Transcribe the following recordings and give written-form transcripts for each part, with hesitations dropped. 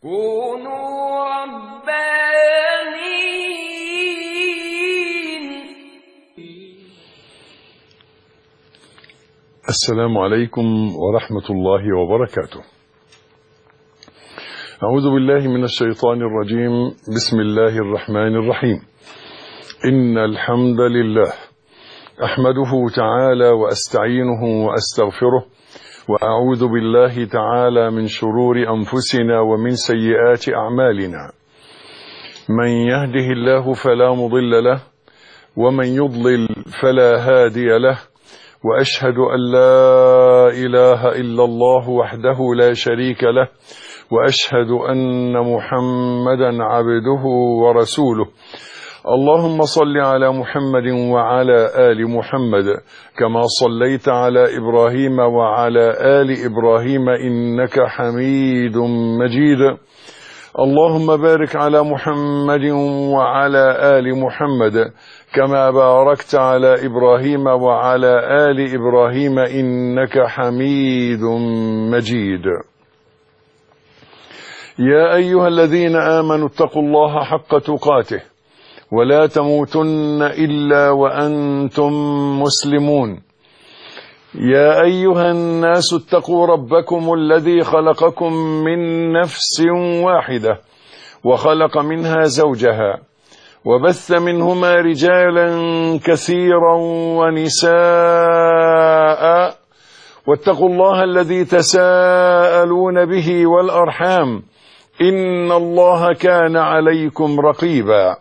كونوا ربانيين. السلام عليكم ورحمة الله وبركاته. أعوذ بالله من الشيطان الرجيم. بسم الله الرحمن الرحيم. إن الحمد لله أحمده تعالى وأستعينه وأستغفره، وأعوذ بالله تعالى من شرور أنفسنا ومن سيئات أعمالنا. من يهده الله فلا مضل له، ومن يضلل فلا هادي له، وأشهد أن لا إله إلا الله وحده لا شريك له، وأشهد أن محمدا عبده ورسوله. اللهم صل على محمد وعلى آل محمد كما صليت على إبراهيم وعلى آل إبراهيم إنك حميد مجيد. اللهم بارك على محمد وعلى آل محمد كما باركت على إبراهيم وعلى آل إبراهيم إنك حميد مجيد. يا أيها الذين آمنوا اتقوا الله حق تقاته ولا تموتن إلا وأنتم مسلمون. يا أيها الناس اتقوا ربكم الذي خلقكم من نفس واحدة وخلق منها زوجها وبث منهما رجالا كثيرا ونساء، واتقوا الله الذي تساءلون به والأرحام إن الله كان عليكم رقيبا.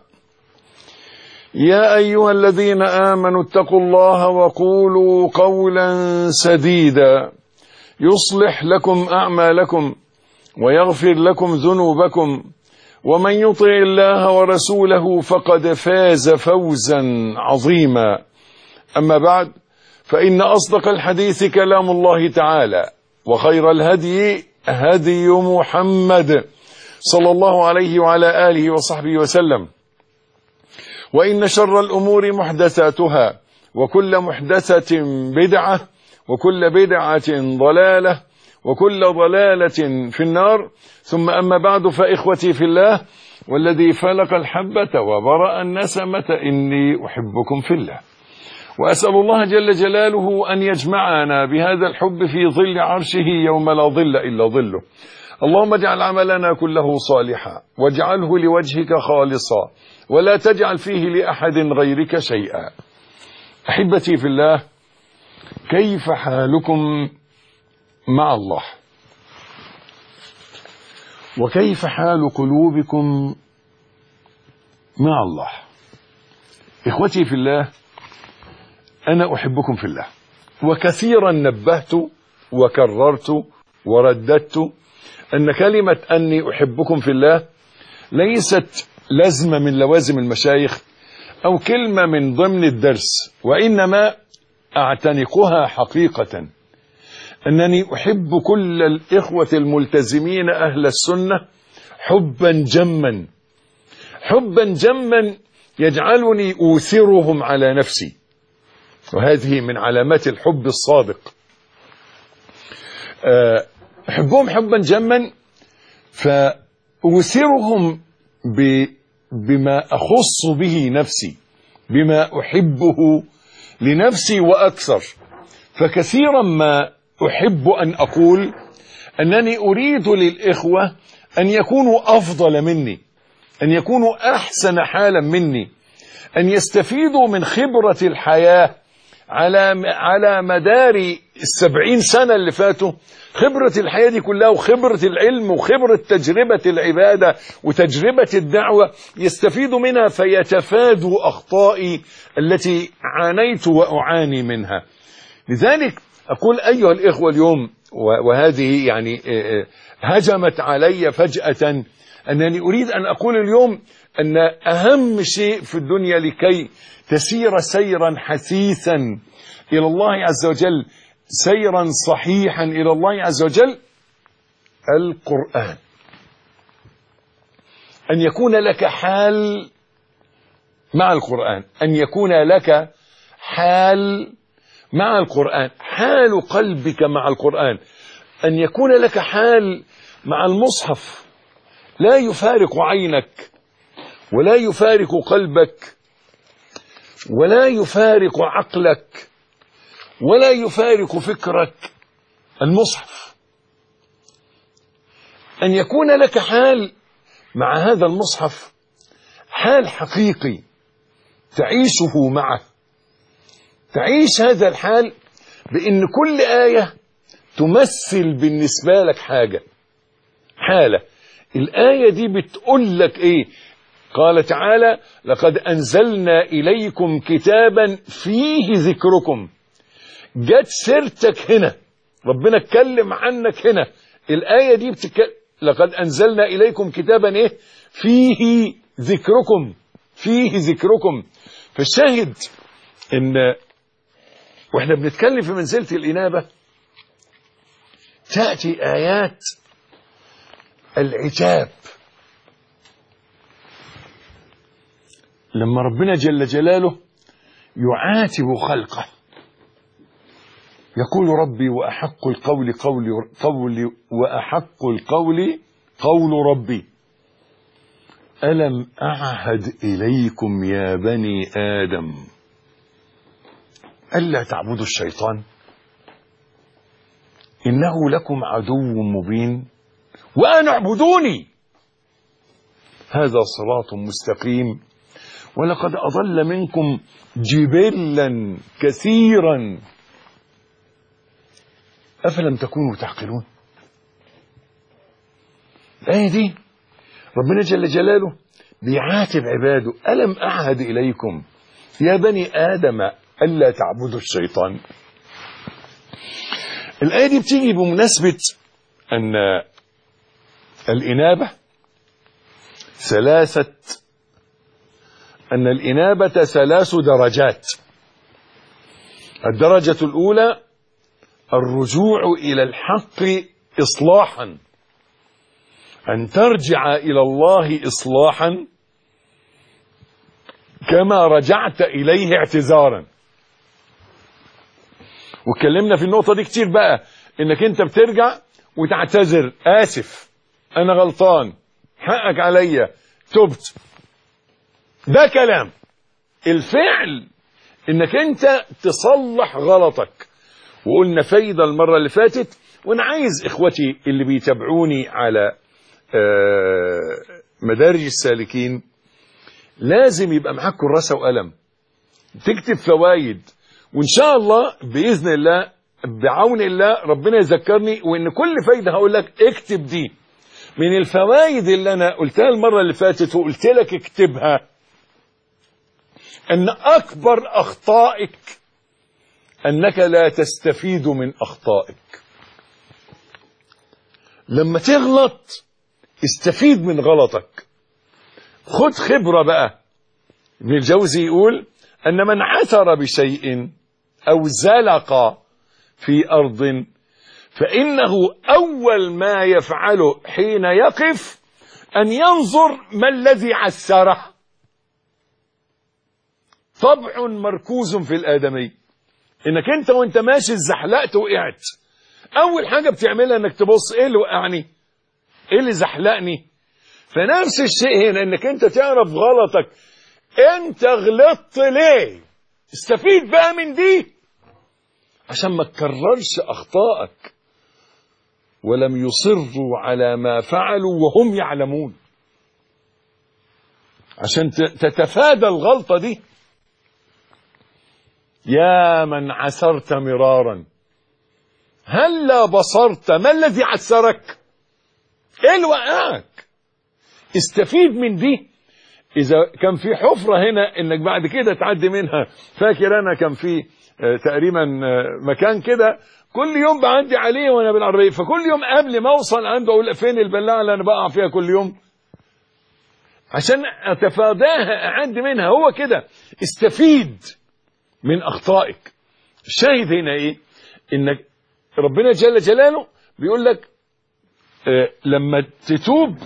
يا أيها الذين آمنوا اتقوا الله وقولوا قولا سديدا يصلح لكم أعمالكم ويغفر لكم ذنوبكم، ومن يطع الله ورسوله فقد فاز فوزا عظيما. أما بعد، فإن أصدق الحديث كلام الله تعالى، وخير الهدي هدي محمد صلى الله عليه وعلى آله وصحبه وسلم، وإن شر الأمور محدثاتها، وكل محدثة بدعة، وكل بدعة ضلالة، وكل ضلالة في النار. ثم أما بعد، فإخوتي في الله، والذي فلق الحبة وبرأ النسمة إني أحبكم في الله، وأسأل الله جل جلاله أن يجمعنا بهذا الحب في ظل عرشه يوم لا ظل إلا ظله. اللهم اجعل عملنا كله صالحا، واجعله لوجهك خالصا، ولا تجعل فيه لأحد غيرك شيئا. أحبتي في الله، كيف حالكم مع الله؟ وكيف حال قلوبكم مع الله؟ إخوتي في الله، أنا أحبكم في الله، وكثيرا نبهت وكررت ورددت أن كلمة أني أحبكم في الله ليست لازمة من لوازم المشايخ أو كلمة من ضمن الدرس، وإنما أعتنقها حقيقة، أنني أحب كل الإخوة الملتزمين أهل السنة حبا جما، حبا جما يجعلني أوثرهم على نفسي، وهذه من علامات الحب الصادق. أحبهم حبا جما فأوثرهم بما أخص به نفسي، بما أحبه لنفسي وأكثر. فكثيرا ما أحب أن أقول أنني أريد للإخوة أن يكونوا أفضل مني، أن يكونوا أحسن حالا مني، أن يستفيدوا من خبرة الحياة على مدار 70 سنة اللي فاتوا. خبرة الحياة دي كلها، وخبرة العلم، وخبرة تجربة العبادة، وتجربة الدعوة، يستفيدوا منها فيتفادوا أخطائي التي عانيت وأعاني منها. لذلك أقول أيها الإخوة اليوم، وهذه يعني هجمت علي فجأة، أنني أريد أن أقول اليوم أن أهم شيء في الدنيا لكي تسير سيرا حثيثا إلى الله عز وجل، سيرا صحيحا إلى الله عز وجل، القرآن. أن يكون لك حال مع القرآن، أن يكون لك حال مع القرآن، حال قلبك مع القرآن، أن يكون لك حال مع المصحف، لا يفارق عينك ولا يفارق قلبك ولا يفارق عقلك ولا يفارق فكرك، المصحف. أن يكون لك حال مع هذا المصحف، حال حقيقي تعيشه معه، تعيش هذا الحال بأن كل آية تمثل بالنسبة لك حالة. الآية دي بتقول لك إيه؟ قال تعالى: لقد أنزلنا إليكم كتابا فيه ذكركم. جت سيرتك هنا، ربنا اتكلم عنك هنا. الآية دي لقد أنزلنا إليكم كتابا إيه؟ فيه ذكركم، فيه ذكركم. فالشاهد إن وإحنا بنتكلم في منزلة الإنابة تأتي آيات العتاب، لما ربنا جل جلاله يعاتب خلقه، يقول: ربي وأحق القول قولي وأحق القول قول ربي ألم أعهد إليكم يا بني آدم ألا تعبدوا الشيطان إنه لكم عدو مبين وأن اعبدوني هذا صراط مستقيم ولقد أضل منكم جبلا كثيرا أفلم تكونوا تعقلون. الآية دي ربنا جل جلاله بيعاتب عباده: ألم أعهد إليكم يا بني آدم ألا تعبدوا الشيطان. الآية دي بتيجي بمناسبة أن الإنابة ثلاث درجات. الدرجة الأولى الرجوع إلى الحق إصلاحا، أن ترجع إلى الله إصلاحا كما رجعت إليه اعتذارا. واتكلمنا في النقطة دي كتير بقى، إنك أنت بترجع وتعتذر: آسف، أنا غلطان، حقك عليا، تبت. ده كلام. الفعل إنك أنت تصلح غلطك. وقلنا فايدة المرة اللي فاتت، وأنا عايز إخوتي اللي بيتابعوني على مدارج السالكين لازم يبقى معاك كراسة وقلم تكتب فوائد، وإن شاء الله بإذن الله بعون الله ربنا يذكرني، وإن كل فايدة هقول لك اكتب دي. من الفوائد اللي أنا قلتها المرة اللي فاتت وقلت لك اكتبها، أن أكبر أخطائك أنك لا تستفيد من أخطائك. لما تغلط استفيد من غلطك، خد خبرة بقى. ابن الجوزي يقول: أن من عثر بشيء أو زلق في أرض فإنه أول ما يفعله حين يقف أن ينظر ما الذي عسره. طبع مركوز في الآدمي، إنك أنت وأنت ماشي زحلقت وقعت، أول حاجة بتعملها إنك تبص: إيه اللي وقعني؟ إيه اللي زحلقني؟ فنفس الشيء هنا، إنك أنت تعرف غلطك، أنت غلطت ليه؟ استفيد بقى من دي عشان ما تكررش أخطائك. ولم يصروا على ما فعلوا وهم يعلمون، عشان تتفادى الغلطة دي. يا من عسرت مرارا هلا بصرت ما الذي عسرك؟ ايه اللي وقعك؟ استفيد من دي. اذا كان في حفرة هنا انك بعد كده تعدي منها. فاكر انا كان في تقريبا مكان كده كل يوم بعدي عليه وانا بالعربية، فكل يوم قبل ما اوصل عنده اقول: فين البلاعة اللي انا بقع فيها كل يوم؟ عشان اتفاداها، اعدي منها. هو كده، استفيد من اخطائك. الشاهد هنا ايه؟ انك ربنا جل جلاله بيقول لك لما تتوب.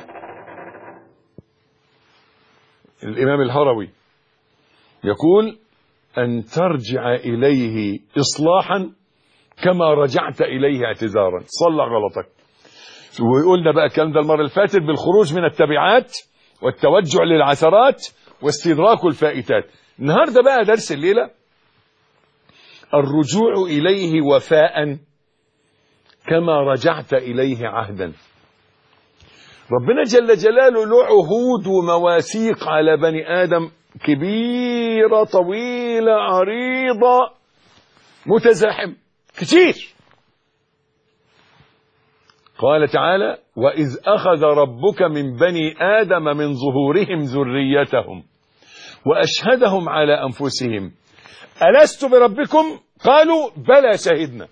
الامام الهروي يقول: ان ترجع اليه اصلاحا كما رجعت اليه اعتذارا. صلح غلطك. وقلنا بقى الكلام ده المرة اللي فاتت بالخروج من التبعات والتوجع للعثرات واستدراك الفائتات. النهاردة بقى درس الليلة الرجوع إليه وفاء كما رجعت إليه عهدا. ربنا جل جلاله له عهود ومواثيق على بني آدم كبيرة طويلة عريضة متزاحم كتير. قال تعالى: وإذ أخذ ربك من بني آدم من ظهورهم ذريتهم وأشهدهم على أنفسهم ألست بربكم؟ قالوا بلى شهدنا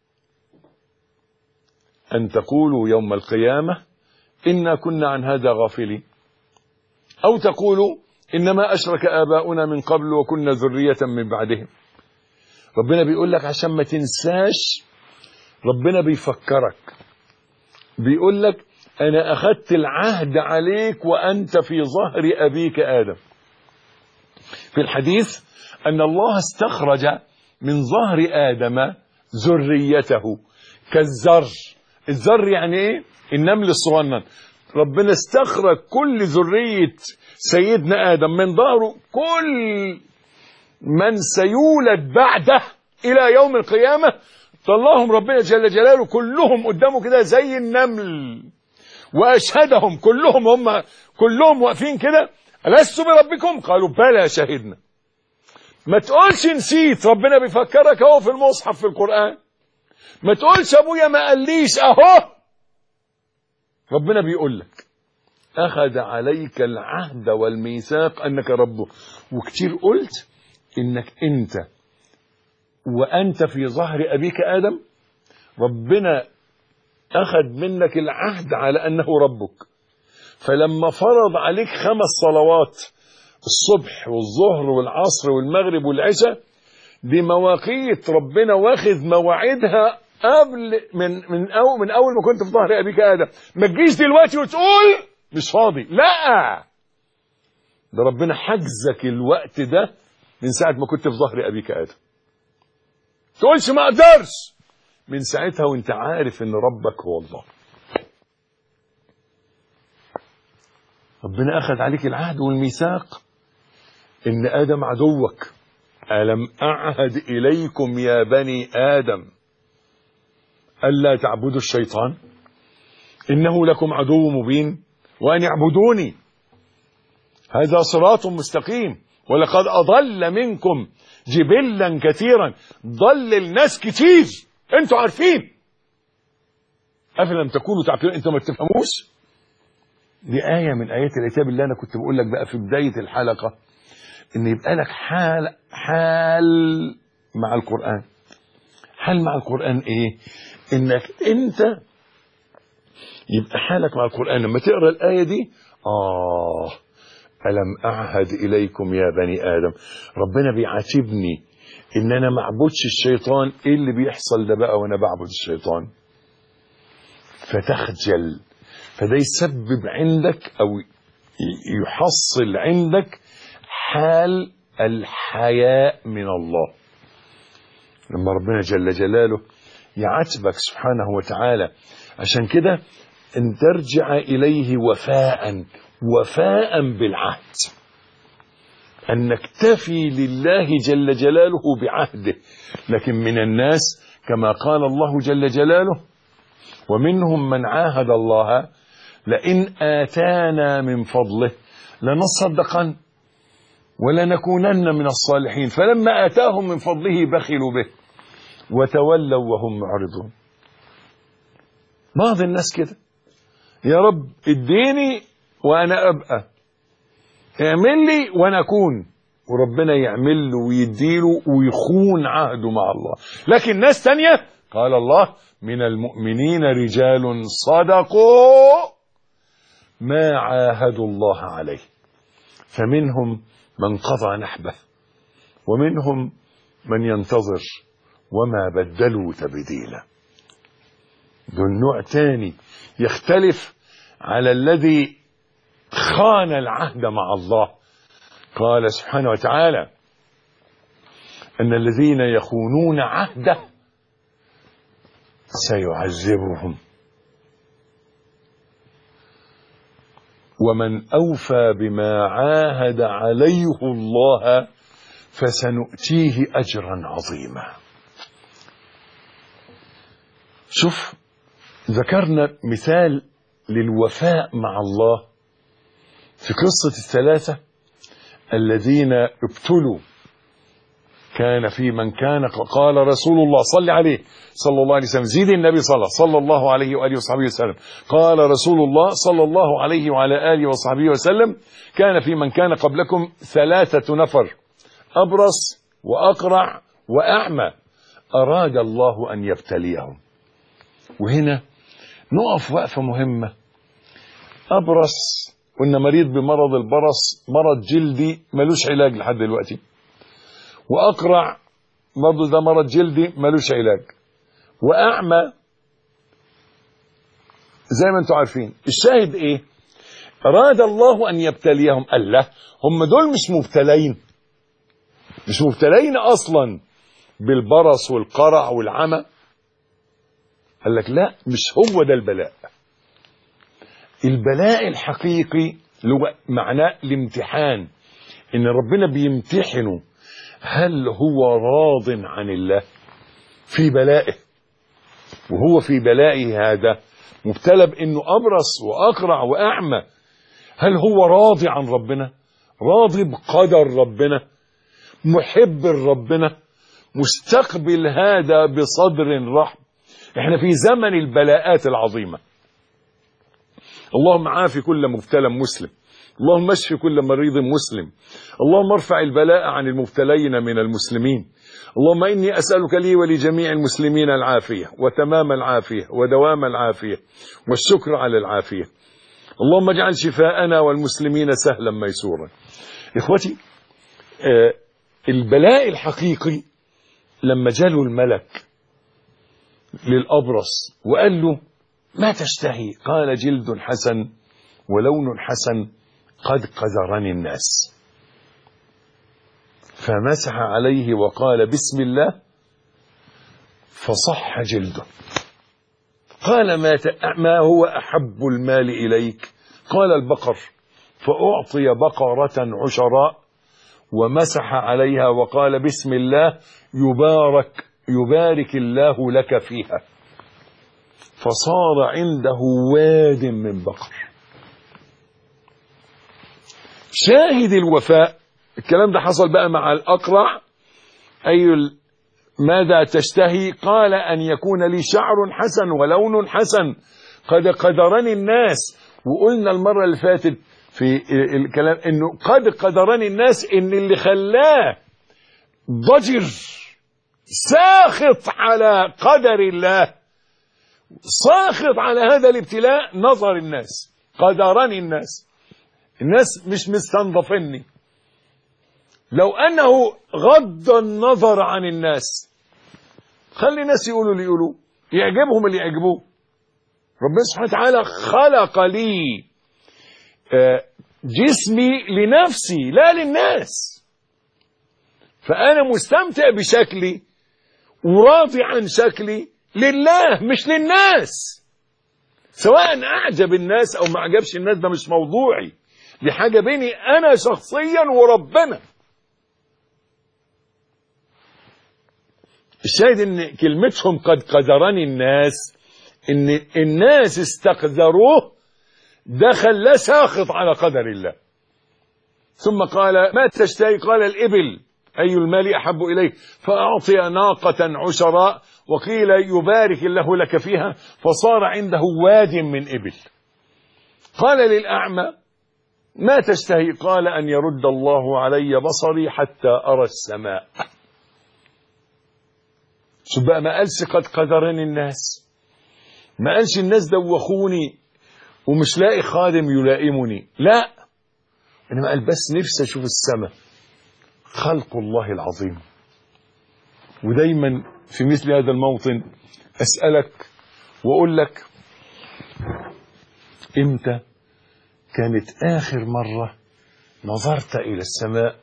أن تقولوا يوم القيامة إنا كنا عن هذا غافلين، أو تقولوا إنما أشرك آباؤنا من قبل وكنا ذرية من بعدهم. ربنا بيقول لك عشان ما تنساش، ربنا بيفكرك، بيقول لك أنا أخذت العهد عليك وأنت في ظهر أبيك آدم. في الحديث أن الله استخرج من ظهر آدم ذريته كالذر. الذر يعني إيه؟ النمل الصغنن. ربنا استخرج كل ذرية سيدنا آدم من ظهره، كل من سيولد بعده إلى يوم القيامة طلعهم ربنا جل جلاله كلهم قدامه كده زي النمل، وأشهدهم كلهم، هم كلهم واقفين كده: ألست بربكم؟ قالوا بلى شهدنا. ما تقولش نسيت، ربنا بيفكرك اهو في المصحف في القرآن. ما تقولش أبويا ما قاليش، أهو ربنا بيقول لك أخذ عليك العهد والميثاق أنك ربه. وكتير قلت إنك أنت وأنت في ظهر أبيك آدم ربنا أخذ منك العهد على أنه ربك، فلما فرض عليك 5 صلوات الصبح والظهر والعصر والمغرب والعشاء، دي مواقيت ربنا واخذ مواعيدها قبل من أول ما كنت في ظهر أبيك آدم. ما تجيش دلوقتي وتقول مش فاضي، لا، ده ربنا حجزك الوقت ده من ساعة ما كنت في ظهر أبيك آدم. تقولش ما أقدرش، من ساعتها وانت عارف ان ربك هو الله. ربنا أخذ عليك العهد والميثاق إن آدم عدوك. ألم أعهد إليكم يا بني آدم ألا تعبدوا الشيطان إنه لكم عدو مبين وأن اعبدوني هذا صراط مستقيم ولقد أضل منكم جبلا كثيرا. ضل الناس كتير، انتوا عارفين، أفلم تكونوا تعقلون، انتوا ما تفهموش. دي آية من آيات الكتاب اللي أنا كنت بقول لك بقى في بداية الحلقة، إن يبقى لك حال مع القرآن. حال مع القرآن إيه؟ إنك أنت يبقى حالك مع القرآن لما تقرأ الآية دي، ألم أعهد إليكم يا بني آدم. ربنا بيعاتبني إن أنا ما أعبدش الشيطان. إيه اللي بيحصل ده بقى وأنا بعبد الشيطان؟ فتخجل، فده يسبب عندك أو يحصل عندك حال الحياء من الله. لما ربنا جل جلاله يعاتبك سبحانه وتعالى، عشان كده ان ترجع إليه وفاء بالعهد، أن نكتفي لله جل جلاله بعهده. لكن من الناس كما قال الله جل جلاله: ومنهم من عاهد الله لئن آتانا من فضله لنصدقن ولنكونن من الصالحين فلما آتاهم من فضله بخلوا به وتولوا وهم معرضون. بعض الناس كده: يا رب اديني وأنا أبقى، اعمل لي وأنا أكون، وربنا يعمل له ويديله ويخون عهده مع الله. لكن ناس تانية قال الله: من المؤمنين رجال صدقوا ما عاهدوا الله عليه فمنهم من قضى نحبه ومنهم من ينتظر وما بدلوا تبديلا. دول نوع تاني يختلف على الذي خان العهد مع الله. قال سبحانه وتعالى: أن الذين يخونون عهده سيعذبهم ومن أوفى بما عاهد عليه الله فسنؤتيه أجرا عظيما. شوف، ذكرنا مثال للوفاء مع الله في قصة الثلاثة الذين ابتلوا. كان في من كان قال رسول الله صلى عليه صلى الله عليه وسلم، زيد النبي صلى الله عليه وآله وصحبه وسلم، قال رسول الله صلى الله عليه وعلى آله وصحبه وسلم: كان في من كان قبلكم 3 نفر، أبرص وأقرع وأعمى، أراد الله أن يبتليهم. وهنا نقف وقفة مهمة. أبرص قلنا مريض بمرض البرص، مرض جلدي ملوش علاج لحد دلوقتي. وأقرع برضه ده مرض جلدي ملوش علاج. وأعمى زي ما انتم عارفين. الشاهد ايه؟ أراد الله أن يبتليهم. قال له هم دول مش مبتلين أصلا بالبرص والقرع والعمى. قال لك لا، مش هو ده البلاء. البلاء الحقيقي له معناه الامتحان، ان ربنا بيمتحنه هل هو راض عن الله في بلائه. وهو في بلائه هذا مبتلى بانه ابرص واقرع واعمى. هل هو راضي عن ربنا، راضي بقدر ربنا، محب لربنا، مستقبل هذا بصدر رحب؟ احنا في زمن البلاءات العظيمة. اللهم عافي كل مبتلى مسلم، اللهم اشف كل مريض مسلم، اللهم ارفع البلاء عن المبتلين من المسلمين. اللهم إني أسألك لي ولجميع المسلمين العافية وتمام العافية ودوام العافية والشكر على العافية. اللهم اجعل شفاءنا والمسلمين سهلا ميسورا. إخوتي، البلاء الحقيقي لما جاله الملك للأبرص وقال له: ما تشتهي؟ قال: جلد حسن ولون حسن قد قذرني الناس. فمسح عليه وقال: بسم الله، فصح جلده. قال: ما هو أحب المال إليك؟ قال: البقر. فأعطي بقرة عشراء ومسح عليها وقال: بسم الله، يبارك الله لك فيها. فصار عنده واد من بقر. شاهد الوفاء. الكلام ده حصل بقى مع الأقرع. ماذا تشتهي؟ قال: أن يكون لي شعر حسن ولون حسن قد قدرني الناس. وقلنا المرة اللي فاتت في الكلام انه قد قدرني الناس، ان اللي خلاه ضجر ساخط على قدر الله، ساخط على هذا الابتلاء، نظر الناس. قدرني الناس مش مستنظفني. لو انه غض النظر عن الناس، خلي الناس يقولوا اللي يقولوا، يعجبهم اللي يعجبوه. ربنا سبحانه وتعالى خلق لي جسمي لنفسي لا للناس، فأنا مستمتع بشكلي وراضي عن شكلي لله مش للناس. سواء أعجب الناس أو ما أعجبش الناس ده مش موضوعي، دي حاجة بيني أنا شخصيا وربنا. الشاهد إن كلمتهم قد قدرني الناس، إن الناس استقدروه، ده خلاه ساخط على قدر الله. ثم قال: ما تشتهي؟ قال: الإبل. أي المال أحب إليك؟ فأعطي ناقة عشراء وقيل: يبارك الله لك فيها. فصار عنده واد من إبل. قال للأعمى: ما تشتهي؟ قال: أن يرد الله علي بصري حتى أرى السماء. شو بقى؟ ما قالش قد قدرني الناس، ما قالش الناس دوخوني ومش لاقي خادم يلائمني، لا، انما قال بس نفسي اشوف السماء. خلق الله العظيم. ودايما في مثل هذا الموطن اسالك واقول لك: امتى كانت اخر مره نظرت الى السماء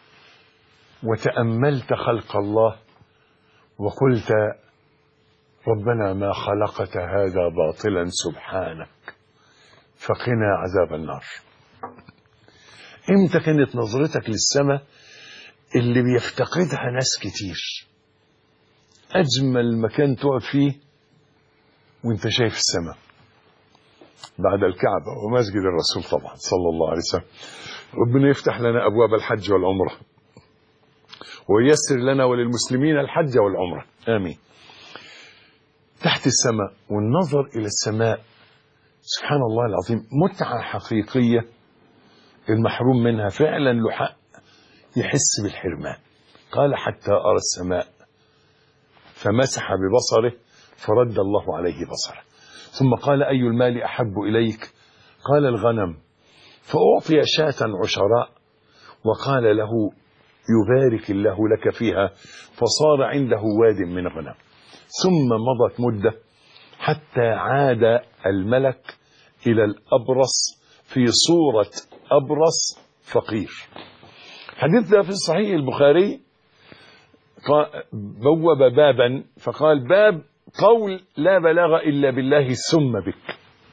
وتاملت خلق الله وقلت: ربنا ما خلقت هذا باطلا سبحانك فقنا عذاب النار. امتى كانت نظرتك للسماء اللي بيفتقدها ناس كتير؟ اجمل مكان تقعد فيه وانت شايف السماء بعد الكعبة ومسجد الرسول طبعا صلى الله عليه وسلم. ربنا يفتح لنا ابواب الحج والعمرة وييسر لنا وللمسلمين الحج والعمرة، امين. تحت السماء والنظر الى السماء، سبحان الله العظيم، متعة حقيقية. المحروم منها فعلا له حق يحس بالحرمان. قال حتى أرى السماء فمسح ببصره فرد الله عليه بصره، ثم قال أي المال أحب إليك؟ قال الغنم، فأعطي شاة عشراء وقال له يبارك الله لك فيها، فصار عنده واد من غنم. ثم مضت مدة حتى عاد الملك إلى الأبرص في صورة أبرص فقير. حديث ده في صحيح البخاري، بوب بابا فقال باب قول لا بلاغ إلا بالله ثم بك.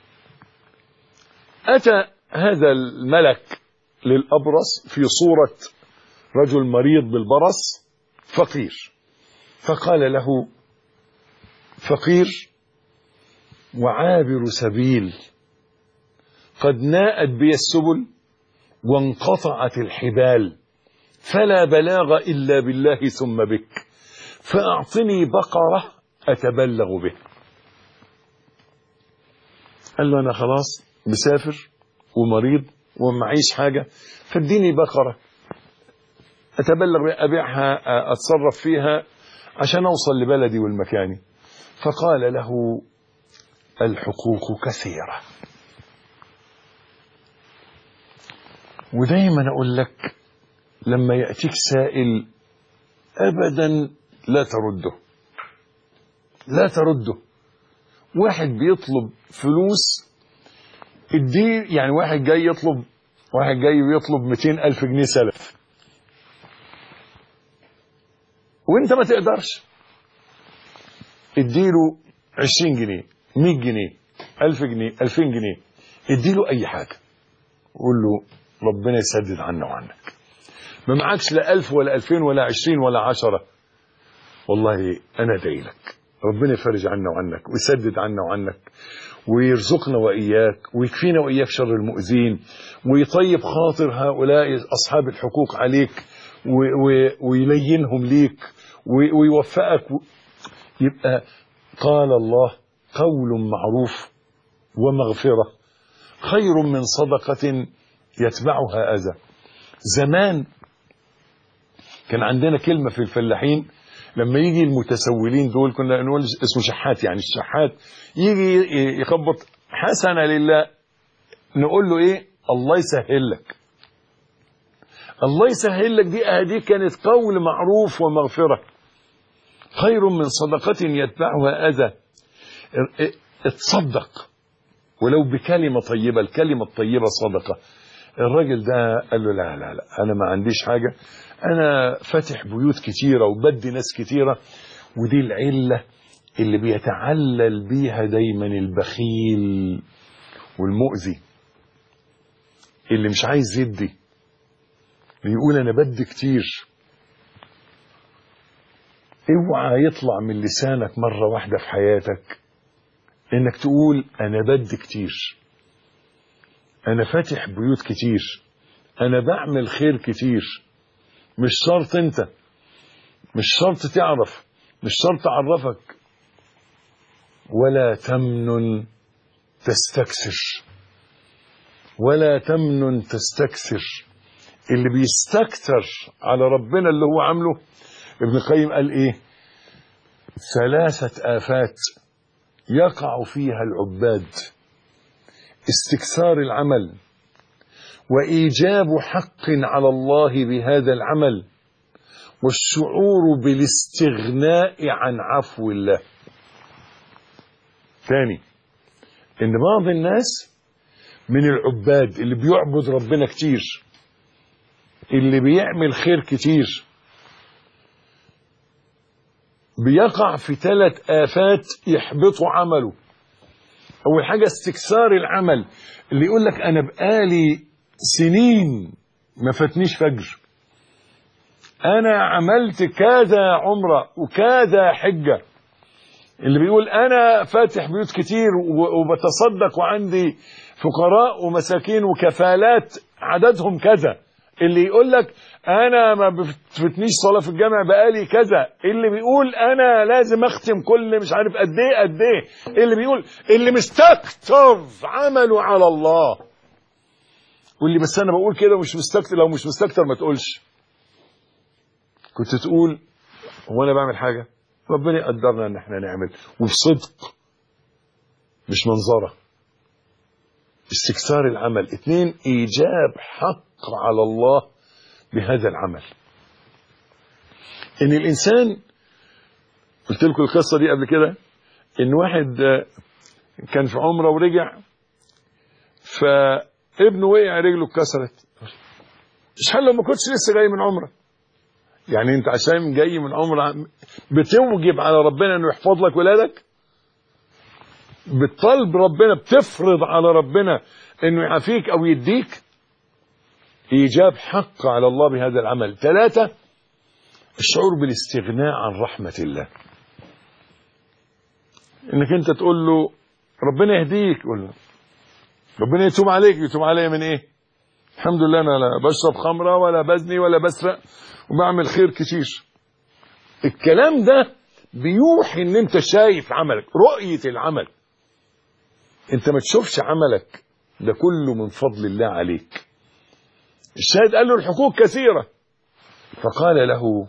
أتى هذا الملك للأبرص في صورة رجل مريض بالبرص فقير، فقال له فقير وعابر سبيل، قد ناءت بي السبل وانقطعت الحبال، فلا بلاغ إلا بالله ثم بك، فأعطني بقرة أتبلغ به. قال له أنا خلاص مسافر ومريض ومعيش حاجة، فاديني بقرة أتبلغ بها، أبيعها أتصرف فيها عشان أوصل لبلدي والمكاني. فقال له الحقوق كثيرة. ودايما أقول لك لما يأتيك سائل أبدا لا ترده، لا ترده. واحد بيطلب فلوس اديه، يعني واحد جاي بيطلب 200,000 جنيه سلف وانت ما تقدرش، اديله 20 جنيه 100 جنيه 1000 جنيه 2000 جنيه، اديله اي حاجة قول له ربنا يسدد عنا وعنك. ما معكش لا 1000 ولا 2000 ولا 20 ولا 10، والله انا ادعي لك ربنا يفرج عنا وعنك ويسدد عنا وعنك ويرزقنا وإياك ويكفينا وإياك شر المؤذين ويطيب خاطر هؤلاء أصحاب الحقوق عليك ويلينهم ليك ويوفقك. يبقى قال الله قول معروف ومغفرة خير من صدقة يتبعها أذى. زمان كان عندنا كلمة في الفلاحين لما يجي المتسولين دول كنا نقول اسمه شحات، يعني الشحات يجي يخبط حسنة لله نقول له ايه؟ الله يسهل لك. الله يسهل لك دي كانت قول معروف ومغفرة خير من صدقة يتبعها أذى. اتصدق ولو بكلمة طيبة، الكلمة الطيبة صدقة. الراجل ده قال له لا لا لا أنا ما عنديش حاجة، أنا فاتح بيوت كتيرة وبدي ناس كتيرة. ودي العلة اللي بيتعلل بيها دايما البخيل والمؤذي اللي مش عايز يدي، بيقول أنا بدي كتير. اوعى يطلع من لسانك مرة واحدة في حياتك انك تقول انا بدي كتير، انا فاتح بيوت كتير، انا بعمل خير كتير. مش شرط انت، مش شرط تعرف، مش شرط اعرفك. ولا تمنن تستكثر، ولا تمنن تستكثر. اللي بيستكثر على ربنا اللي هو عامله، ابن القيم قال ايه؟ 3 آفات يقع فيها العباد: استكثار العمل، وإيجاب حق على الله بهذا العمل، والشعور بالاستغناء عن عفو الله. ثاني، إن بعض الناس من العباد اللي بيعبد ربنا كتير، اللي بيعمل خير كتير، بيقع في 3 آفات يحبطوا عمله. أول حاجة استكثار العمل. اللي يقول لك أنا بقالي سنين ما فاتنيش فجر، أنا عملت كذا عمرة وكذا حجة، اللي بيقول أنا فاتح بيوت كتير وبتصدق وعندي فقراء ومساكين وكفالات عددهم كذا، اللي يقول لك أنا ما بفتنيش صلاة في الجامع بقالي كذا، اللي بيقول أنا لازم أختم كل مش عارف قد إيه قد إيه، اللي بيقول اللي مستكتر عمله على الله، واللي بس أنا بقول كده ومش مستكتر. لو مش مستكتر ما تقولش، كنت تقول هو أنا بعمل حاجة؟ ربنا يقدرنا ان احنا نعمل، وبصدق مش منظرة. استكثار العمل. 2 ايجاب حق على الله بهذا العمل. ان الانسان، قلت لكم القصة دي قبل كده، ان واحد كان في عمرة ورجع، فابنه وقع رجله اتكسرت. مش حل لو ما كنتش لسه جاي من عمرة، يعني انت عشان جاي من عمره بتوجب على ربنا انه يحفظ لك ولادك، بتطلب ربنا، بتفرض على ربنا انه يعافيك او يديك. ايجاب حق على الله بهذا العمل. 3 الشعور بالاستغناء عن رحمة الله. انك انت تقول له ربنا يهديك، يقول له ربنا يتوب عليك. يتوب علي من ايه؟ الحمد لله انا لا بشرب خمرة ولا بزني ولا بسرق وبعمل خير كتير. الكلام ده بيوحي ان انت شايف عملك، رؤية العمل. انت ما تشوفش عملك ده كله من فضل الله عليك. الشاهد قال له الحقوق كثيرة، فقال له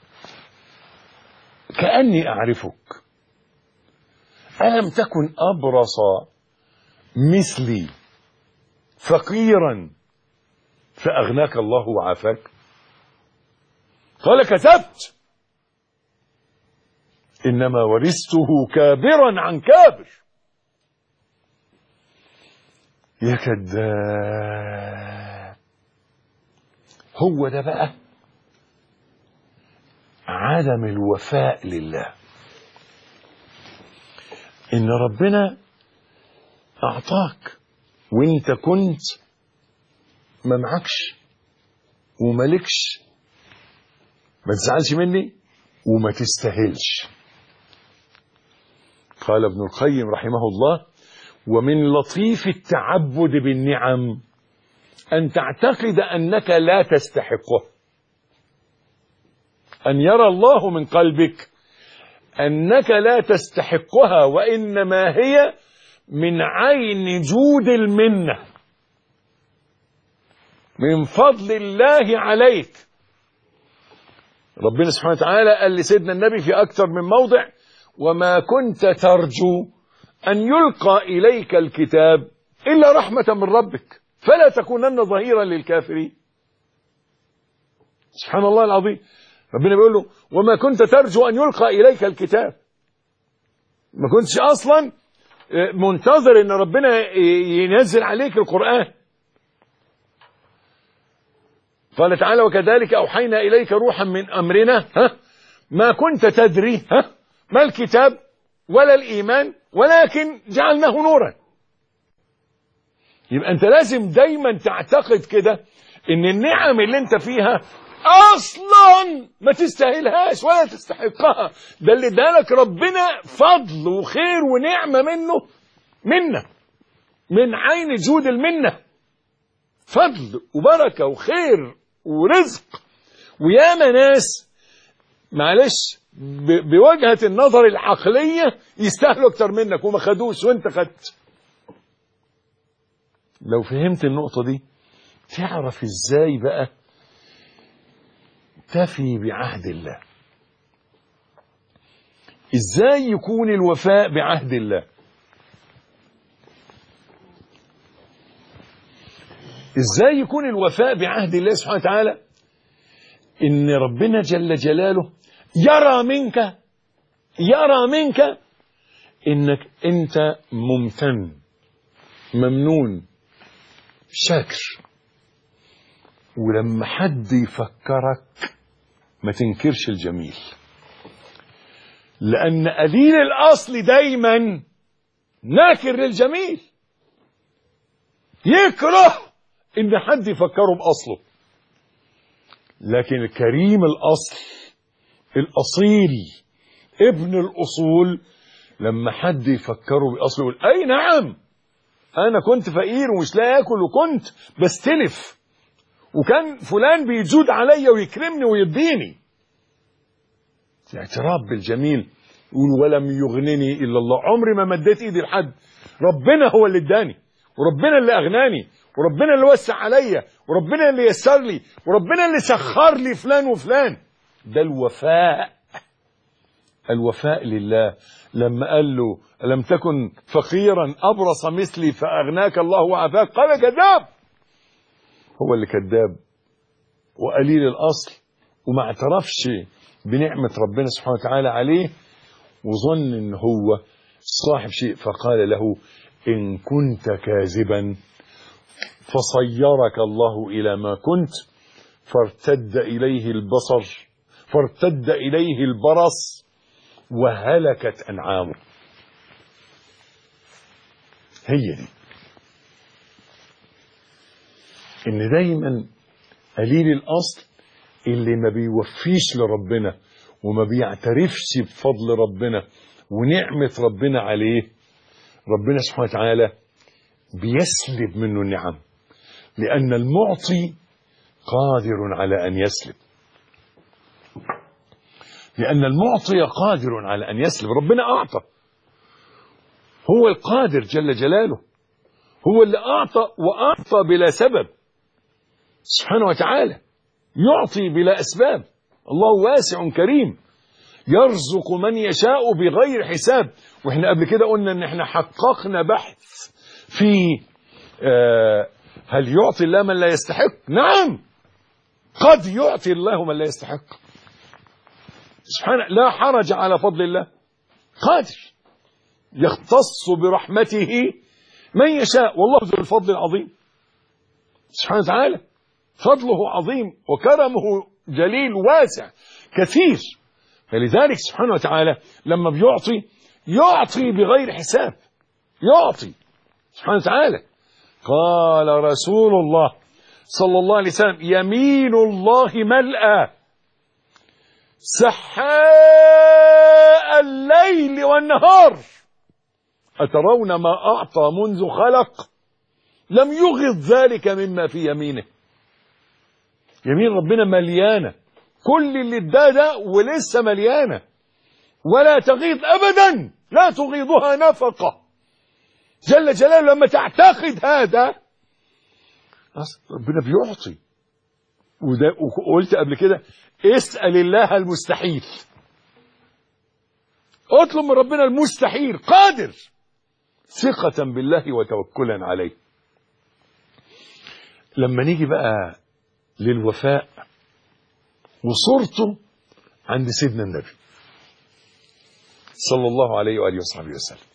كأني أعرفك، ألم تكن أبرص مثلي فقيرا فأغناك الله وعافاك؟ قال كذبت، إنما ورثته كابرا عن كابر. يا كذاب. هو ده بقى عدم الوفاء لله. إن ربنا أعطاك وإنت كنت ما معكش ومالكش، ما تزعلش مني وما تستاهلش. قال ابن القيم رحمه الله: ومن لطيف التعبد بالنعم أن تعتقد أنك لا تستحقه، أن يرى الله من قلبك أنك لا تستحقها، وإنما هي من عين جود المنة، من فضل الله عليك. ربنا سبحانه وتعالى قال لسيدنا النبي في أكثر من موضع: وما كنت ترجو أن يلقى إليك الكتاب إلا رحمة من ربك فلا تكونن ظهيرا للكافرين. سبحان الله العظيم. ربنا بيقول له: وما كنت ترجو أن يلقى إليك الكتاب، ما كنتش أصلا منتظر أن ربنا ينزل عليك القرآن. قال تعالى: وكذلك أوحينا إليك روحا من أمرنا ما كنت تدري ما الكتاب ولا الإيمان ولكن جعلناه نورا. يبقى أنت لازم دايما تعتقد كده إن النعم اللي أنت فيها أصلا ما تستاهلهاش ولا تستحقها، ده اللي ادالك ربنا فضل وخير ونعمة منه من عين جود المنة، فضل وبركة وخير ورزق. وياما ناس معلش بوجهة النظر العقلية يستاهلوا اكتر منك وما خدوش وانت خدت. لو فهمت النقطة دي تعرف ازاي بقى تفي بعهد الله، ازاي يكون الوفاء بعهد الله، ازاي يكون الوفاء بعهد الله سبحانه وتعالى. ان ربنا جل جلاله يرى منك انك انت ممتن ممنون شاكر، ولما حد يفكرك ما تنكرش الجميل، لأن قليل الأصل دايما ناكر للجميل، يكره ان حد يفكره باصله. لكن الكريم الاصل الاصيل ابن الاصول لما حد يفكره باصله يقول اي نعم انا كنت فقير ومش لاقي اكل وكنت بستلف وكان فلان بيجود عليا ويكرمني ويديني. اعتراف بالجميل. يقول ولم يغنني الا الله، عمري ما مديت ايدي لحد، ربنا هو اللي اداني وربنا اللي اغناني وربنا اللي وسع عليا وربنا اللي يسر لي وربنا اللي سخر لي فلان وفلان. ده الوفاء، الوفاء لله. لما قال له ألم تكن فقيرا أبرص مثلي فأغناك الله وعافاك، قال كذاب. هو اللي كذاب وقليل الأصل وما اعترفش بنعمة ربنا سبحانه وتعالى عليه وظن ان هو صاحب شيء. فقال له إن كنت كاذبا فصيرك الله إلى ما كنت، فارتد إليه البصر، فارتد إليه البرص وهلكت أنعامه. هي دي إن دايما قليل الأصل اللي ما بيوفيش لربنا وما بيعترفش بفضل ربنا ونعمة ربنا عليه، ربنا سبحانه وتعالى بيسلب منه النعم، لأن المعطي قادر على أن يسلب، لأن المعطي قادر على أن يسلب. ربنا أعطى، هو القادر جل جلاله، هو اللي أعطى وأعطى بلا سبب سبحانه وتعالى، يعطي بلا أسباب. الله واسع كريم يرزق من يشاء بغير حساب. وإحنا قبل كده قلنا إن إحنا حققنا بحث في هل يعطي الله من لا يستحق؟ نعم، قد يعطي الله من لا يستحق سبحانه، لا حرج على فضل الله، قادر يختص برحمته من يشاء، والله ذو الفضل العظيم سبحانه وتعالى، فضله عظيم وكرمه جليل واسع كثير. فلذلك سبحانه وتعالى لما بيعطي يعطي بغير حساب، يعطي سبحانه وتعالى. قال رسول الله صلى الله عليه وسلم يمين الله ملأى سحاء الليل والنهار، أترون ما أعطى منذ خلق لم يغض ذلك مما في يمينه. يمين ربنا مليانة، كل اللي اداه ده ولسه مليانة ولا تغيض أبدا، لا تغيضها نفقة جل جلاله. لما تعتقد هذا ربنا بيعطي. وقلت قبل كده اسأل الله المستحيل، اطلب من ربنا المستحيل، قادر، ثقة بالله وتوكلا عليه. لما نيجي بقى للوفاء وصورته عند سيدنا النبي صلى الله عليه وآله وصحبه وسلم،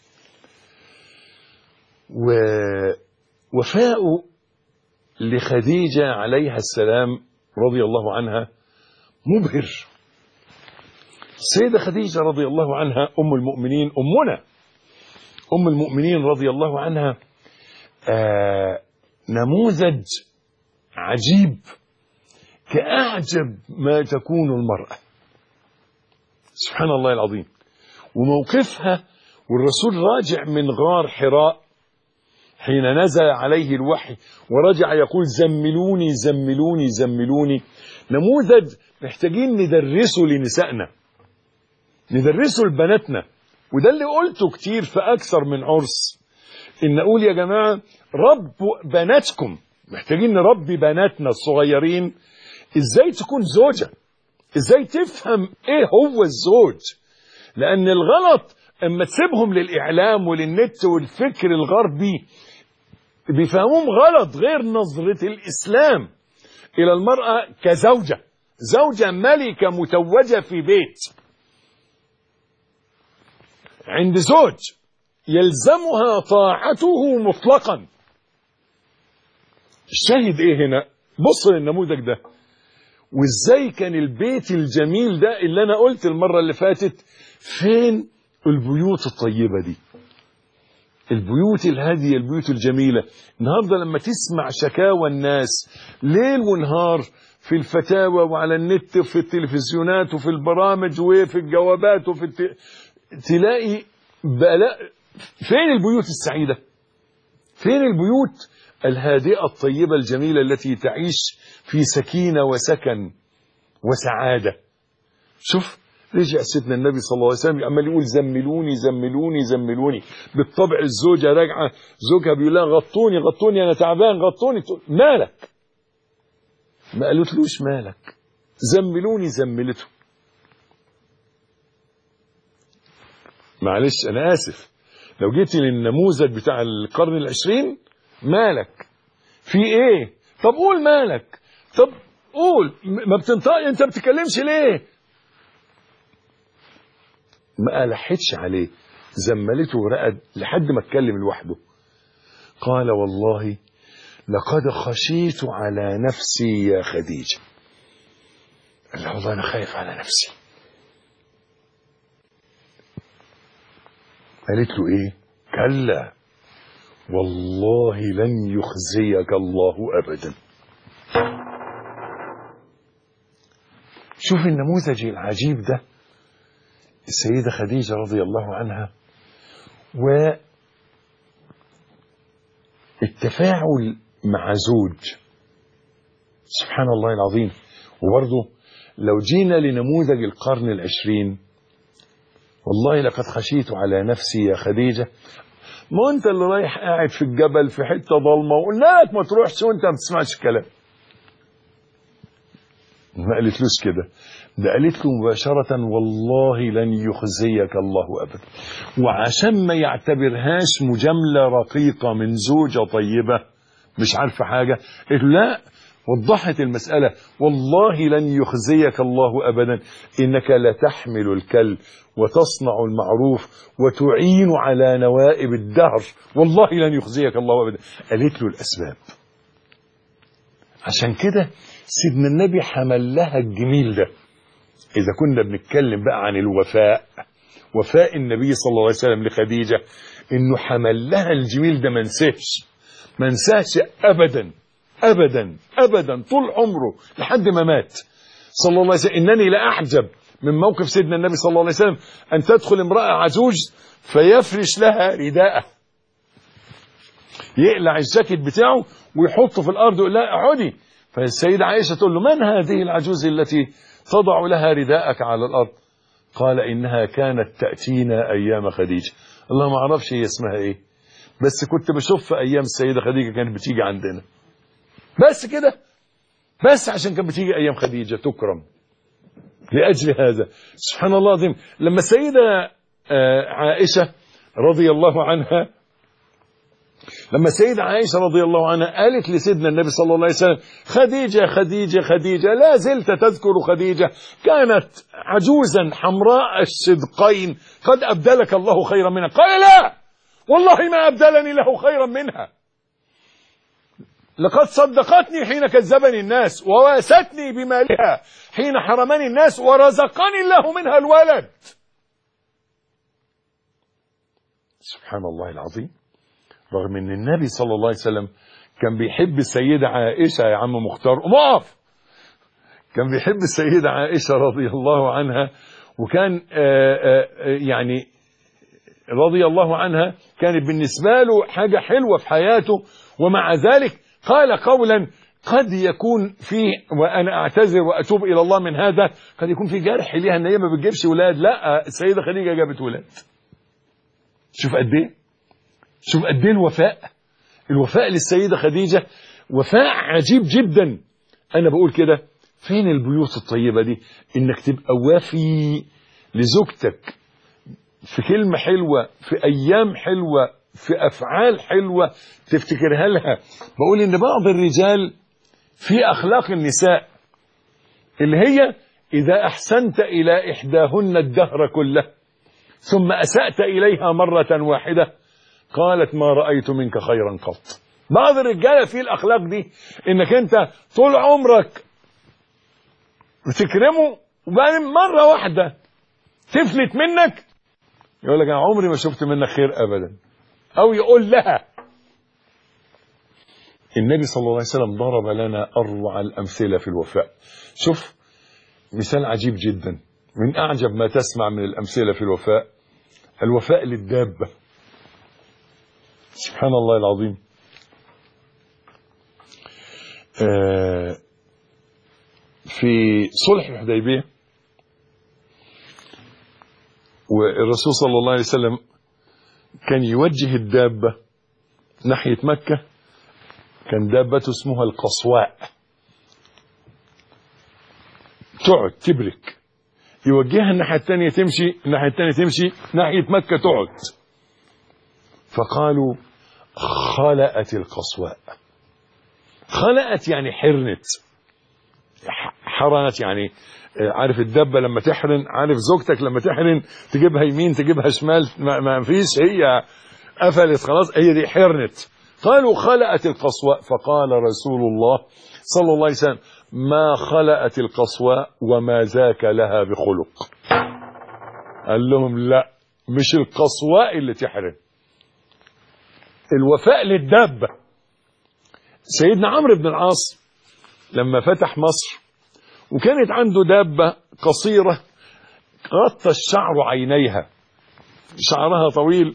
ووفاءه لخديجة عليها السلام رضي الله عنها مبهر. السيدة خديجة رضي الله عنها أم المؤمنين، أمنا أم المؤمنين رضي الله عنها، نموذج عجيب كأعجب ما تكون المرأة، سبحان الله العظيم. وموقفها والرسول راجع من غار حراء حين نزل عليه الوحي ورجع يقول زملوني زملوني زملوني، نموذج محتاجين ندرسه لنسائنا، ندرسه لبناتنا. وده اللي قلته كتير في أكثر من عرس، إن أقول يا جماعة ربوا بناتكم، محتاجين نربي بناتنا الصغيرين إزاي تكون زوجة، إزاي تفهم إيه هو الزوج. لأن الغلط اما تسيبهم للإعلام وللنت والفكر الغربي بيفهموهم غلط، غير نظرة الإسلام إلى المرأة كزوجة، زوجة ملكة متوجة في بيت عند زوج يلزمها طاعته مطلقا. الشاهد ايه هنا؟ بص للنموذج ده وازاي كان البيت الجميل ده اللي انا قلت المرة اللي فاتت فين البيوت الطيبة دي. البيوت الهادية، البيوت الجميلة. النهاردة لما تسمع شكاوى الناس ليل ونهار في الفتاوى وعلى النت وفي التلفزيونات وفي البرامج وفي الجوابات تلاقي بلاء. فين البيوت السعيدة؟ فين البيوت الهادئة الطيبة الجميلة التي تعيش في سكينة وسكن وسعادة؟ شوف رجع سيدنا النبي صلى الله عليه وسلم عمال يقول زملوني زملوني زملوني. بالطبع الزوجة راجعة زوجها بيقول لها غطوني غطوني أنا تعبان غطوني. مالك؟ ما قالتلوش مالك، زملوني زملته. معلش أنا آسف لو جيت للنموذج بتاع القرن العشرين، مالك في ايه؟ طب قول مالك، طب قول ما بتنطق، انت بتتكلمش ليه؟ ما ألحتش عليه، زملته ورقد لحد ما اتكلم لوحده. قال والله لقد خشيت على نفسي يا خديجة. قال له والله أنا خايف على نفسي. قالت له إيه؟ كلا والله لن يخزيك الله أبدا. شوف النموذج العجيب ده، السيدة خديجة رضي الله عنها والتفاعل مع زوج. سبحان الله العظيم. وبرضه لو جينا لنموذج القرن العشرين، والله لقد خشيت على نفسي يا خديجة. ما انت اللي رايح قاعد في الجبل في حتة ضلمة وقلنا لك ما تروحش وانت ما بتسمعش الكلام. ما قالتلوش كده، ده قالت له مباشرة والله لن يخزيك الله أبدا. وعشان ما يعتبرهاش مجاملة رقيقة من زوجة طيبة مش عارفة حاجة، قالت لا، وضحت المسألة والله لن يخزيك الله أبدا، إنك لتحمل الكل وتصنع المعروف وتعين على نوائب الدهر، والله لن يخزيك الله أبدا. قالت له الأسباب. عشان كده سيدنا النبي حمل لها الجميل ده. إذا كنا بنتكلم بقى عن الوفاء، وفاء النبي صلى الله عليه وسلم لخديجة، إنه حمل لها الجميل ده. ما نساش أبدا أبدا أبدا طول عمره لحد ما مات صلى الله عليه وسلم. إنني لأعجب من موقف سيدنا النبي صلى الله عليه وسلم أن تدخل امرأة عجوز فيفرش لها رداءه، يقلع الجاكيت بتاعه ويحطه في الأرض ويقول لها اقعدي. فالسيدة عائشة تقول له من هذه العجوز التي تضع لها رداءك على الأرض؟ قال إنها كانت تأتينا أيام خديجة. الله ما أعرفش هي اسمها إيه، بس كنت بشوف في أيام السيدة خديجة كانت بتيجي عندنا، بس كده، بس عشان كانت بتيجي أيام خديجة تكرم. لأجل هذا سبحان الله العظيم لما السيدة عائشة رضي الله عنها، لما السيدة عائشة رضي الله عنها قالت لسيدنا النبي صلى الله عليه وسلم خديجة خديجة خديجة، لا زلت تذكر خديجة، كانت عجوزا حمراء الشدقين، قد أبدلك الله خيرا منها. قال لا والله ما أبدلني له خيرا منها، لقد صدقتني حين كذبني الناس، وواستني بمالها حين حرمني الناس، ورزقني الله منها الولد. سبحان الله العظيم. رغم ان النبي صلى الله عليه وسلم كان بيحب السيدة عائشة، يا عم مختار ومقف، كان بيحب السيدة عائشة رضي الله عنها، وكان يعني رضي الله عنها كانت بالنسبة له حاجة حلوة في حياته. ومع ذلك قال قولا قد يكون فيه، وأنا أعتذر وأتوب إلى الله من هذا، قد يكون في جرح ليها أن هي ما بتجيبش ولاد. لا، السيدة خديجة جابت ولاد. شوف قد إيه، شوف قد ايه الوفاء للسيدة خديجة وفاء عجيب جدا. انا بقول كده فين البيوت الطيبة دي، انك تبقى وافي لزوجتك في كلمة حلوة، في ايام حلوة، في افعال حلوة تفتكرها لها. بقول ان بعض الرجال في اخلاق النساء اللي هي اذا احسنت الى احداهن الدهر كله ثم اسأت اليها مرة واحدة قالت ما رأيت منك خيرا قط. بعض الرجالة في الأخلاق دي، إنك أنت طول عمرك بتكرمه وبعدين مرة واحدة تفلت منك يقول لك أنا عمري ما شفت منك خير أبدا. أو يقول لها. النبي صلى الله عليه وسلم ضرب لنا أروع الأمثلة في الوفاء. شوف مثال عجيب جدا، من أعجب ما تسمع من الأمثلة في الوفاء، الوفاء للدابة. سبحان الله العظيم. في صلح الحديبية والرسول صلى الله عليه وسلم كان يوجه الدابة ناحية مكة، كان دابته اسمها القصواء، تقعد تبرك، يوجهها الناحية الثانية تمشي، الناحية الثانية تمشي، ناحية مكة تقعد. فقالوا خلأت القصواء. خلأت يعني حرنت، حرنت يعني عارف الدبة لما تحرن، عارف زوجتك لما تحرن تجيبها يمين تجيبها شمال، ما فيش، هي قفلت خلاص، هي دي حرنت. قالوا خلأت القصواء. فقال رسول الله صلى الله عليه وسلم ما خلأت القصواء وما ذاك لها بخلق. قال لهم لا، مش القصواء اللي تحرن، الوفاء للدابة. سيدنا عمرو بن العاص لما فتح مصر وكانت عنده دابة قصيرة غطى الشعر عينيها، شعرها طويل،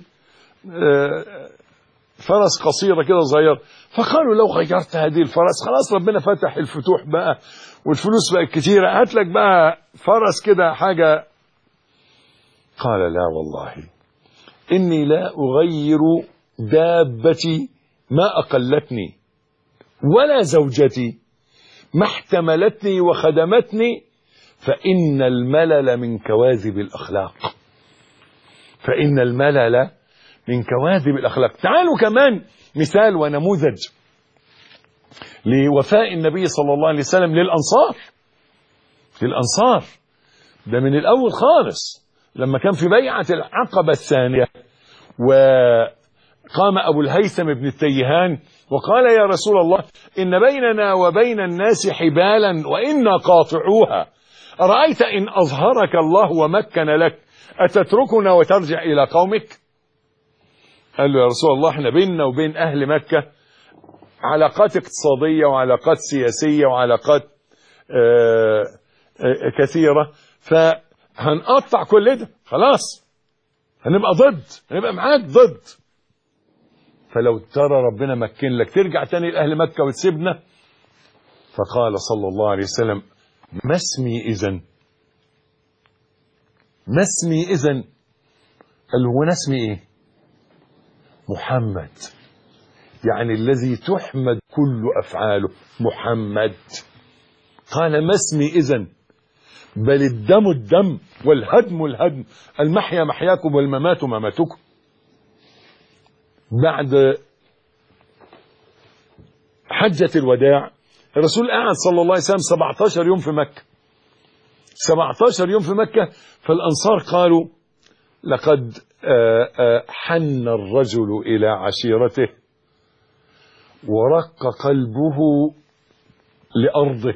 فرس قصيرة كده صغير. فقالوا لو غيرت هذه الفرس خلاص ربنا فتح الفتوح بقى والفلوس بقت كتيرة، هات لك بقى فرس كده حاجة. قال لا والله إني لا أغير دابتي ما أقلتني ولا زوجتي ما احتملتني وخدمتني، فإن الملل من كواذب الأخلاق. فإن الملل من كواذب الأخلاق. تعالوا كمان مثال ونموذج لوفاء النبي صلى الله عليه وسلم للأنصار. ده من الأول خالص لما كان في بيعة العقبة الثانية وقام أبو الهيثم بن التيهان وقال يا رسول الله إن بيننا وبين الناس حبالا وإنا قاطعوها، أرأيت إن أظهرك الله ومكن لك أتتركنا وترجع إلى قومك؟ قال له يا رسول الله احنا بيننا وبين أهل مكة علاقات اقتصادية وعلاقات سياسية وعلاقات كثيرة، فهنقطع كل ده خلاص، هنبقى معاك ضد. فلو ترى ربنا مكن لك ترجع تاني لأهل مكة وتسيبنا. فقال صلى الله عليه وسلم ما اسمي إذن؟ ما اسمي إذن؟ قال له وانا اسمي ايه؟ محمد، يعني الذي تحمد كل أفعاله محمد. قال ما اسمي إذن؟ بل الدم الدم والهدم الهدم، المحيا محياكم والممات مماتكم. بعد حجة الوداع الرسول قعد صلى الله عليه وسلم 17 يوم في مكة، 17 يوم في مكة. فالأنصار قالوا لقد حن الرجل إلى عشيرته ورق قلبه لأرضه،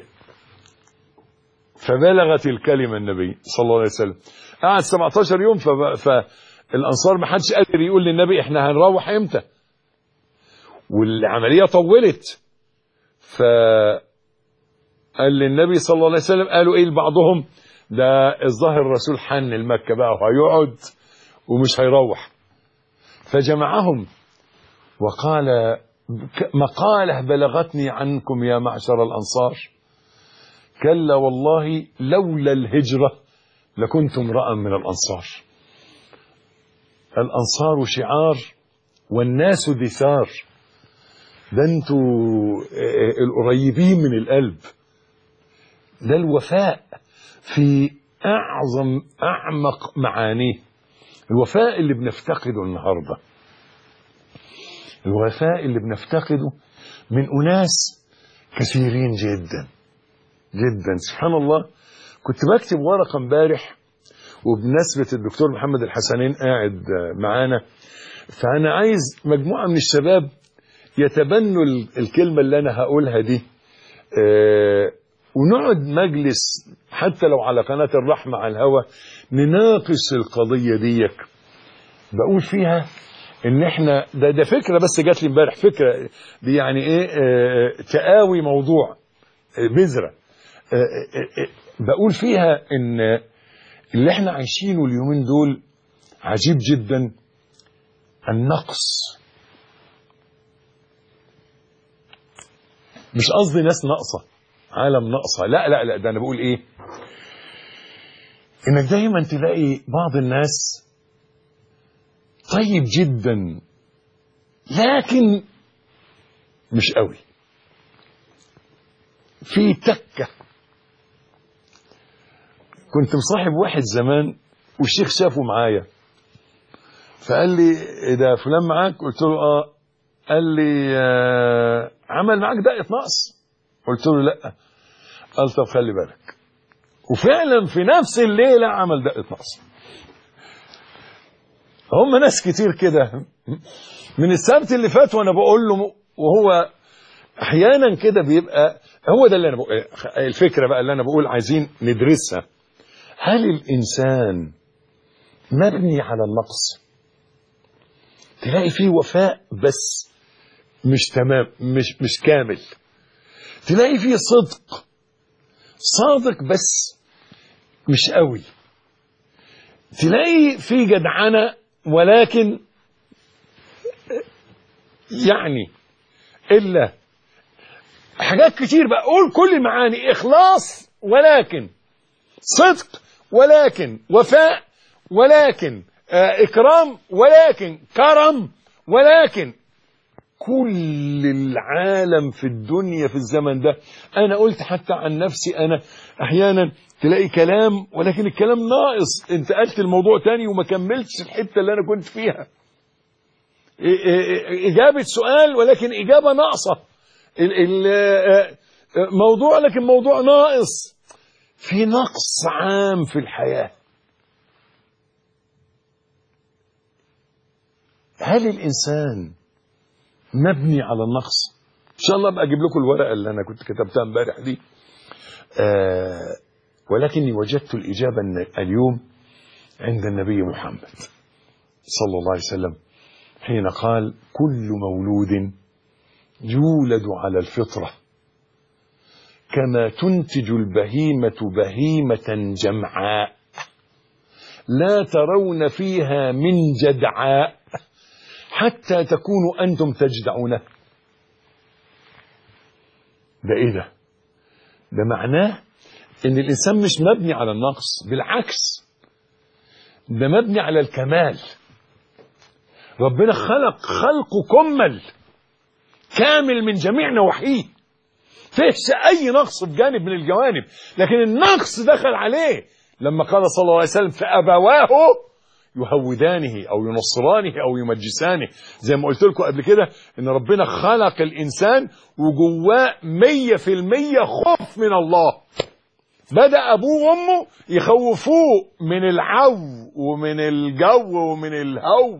فبلغت الكلمة النبي صلى الله عليه وسلم. قعد 17 يوم فالأنصار ما حدش قادر يقول للنبي احنا هنروح امتى، والعملية طولت. فقال للنبي صلى الله عليه وسلم قالوا ايه لبعضهم ده الظاهر الرسول حن المكة بقى وهيقعد ومش هيروح. فجمعهم وقال مقالة بلغتني عنكم يا معشر الأنصار، كلا والله لولا الهجرة لكنت امرأ من الأنصار. الأنصار شعار والناس دثار، ده انتوا القريبين من القلب. ده الوفاء في أعمق معانيه، الوفاء اللي بنفتقده النهاردة، الوفاء اللي بنفتقده من أناس كثيرين جدا جدا. سبحان الله، كنت بكتب ورقة امبارح وبمناسبة الدكتور محمد الحسنين قاعد معانا، فأنا عايز مجموعة من الشباب يتبنوا الكلمة اللي أنا هقولها دي، ونقعد مجلس حتى لو على قناة الرحمة على الهوى نناقش القضية ديك. بقول فيها ان احنا ده فكره بس جات لي امبارح، فكره دي يعني ايه، تقاوي موضوع بذره، بقول فيها ان اللي احنا عايشينه اليومين دول عجيب جدا. النقص، مش قصدي ناس ناقصه، عالم ناقصه، لا لا لا، ده انا بقول ايه، انك دايما تلاقي بعض الناس طيب جدا لكن مش قوي، في تكه. كنت مصاحب واحد زمان والشيخ شافه معايا، فقال لي ده فلان معاك؟ قلت له اه. قال لي عمل معاك دقة نقص؟ قلت له لا. قال طب خلي بالك. وفعلا في نفس الليلة عمل دقة نقص. هم ناس كتير كده من السبت اللي فات وانا بقول له، وهو احيانا كده بيبقى هو ده اللي انا بقول. الفكرة بقى اللي انا بقول عايزين ندرسها، هل الانسان مبني على النقص؟ تلاقي فيه وفاء بس مش تمام، مش كامل. تلاقي فيه صادق بس مش قوي. تلاقي فيه جدعنة ولكن يعني إلا حاجات كتير بقى. قول كل المعاني، إخلاص ولكن صدق ولكن وفاء ولكن إكرام ولكن كرم ولكن كل العالم في الدنيا في الزمن ده. أنا قلت حتى عن نفسي، أنا أحيانا تلاقي كلام ولكن الكلام ناقص، انت قلت الموضوع تاني وما كملتش الحتة اللي أنا كنت فيها. إجابة سؤال ولكن إجابة ناقصة، موضوع لكن موضوع ناقص. في نقص عام في الحياة. هل الإنسان مبني على النقص؟ إن شاء الله أبقى أجيب لكم الورقة اللي أنا كنت كتبتها امبارح دي. ولكني وجدت الإجابة اليوم عند النبي محمد صلى الله عليه وسلم حين قال: كل مولود يولد على الفطرة كما تنتج البهيمة بهيمة جمعاء لا ترون فيها من جدعاء حتى تكونوا أنتم تجدعونه. ده إيه ده؟ ده معناه إن الإنسان مش مبني على النقص، بالعكس ده مبني على الكمال. ربنا خلقه كمل كامل من جميع نواحيه، فيش أي نقص في جانب من الجوانب، لكن النقص دخل عليه لما قال صلى الله عليه وسلم: فأبواه يهودانه أو ينصرانه أو يمجسانه. زي ما قلت لكم قبل كده إن ربنا خلق الإنسان وجواه 100% خوف من الله. بدأ أبوه وأمه يخوفوه من العو ومن الجو ومن الهو،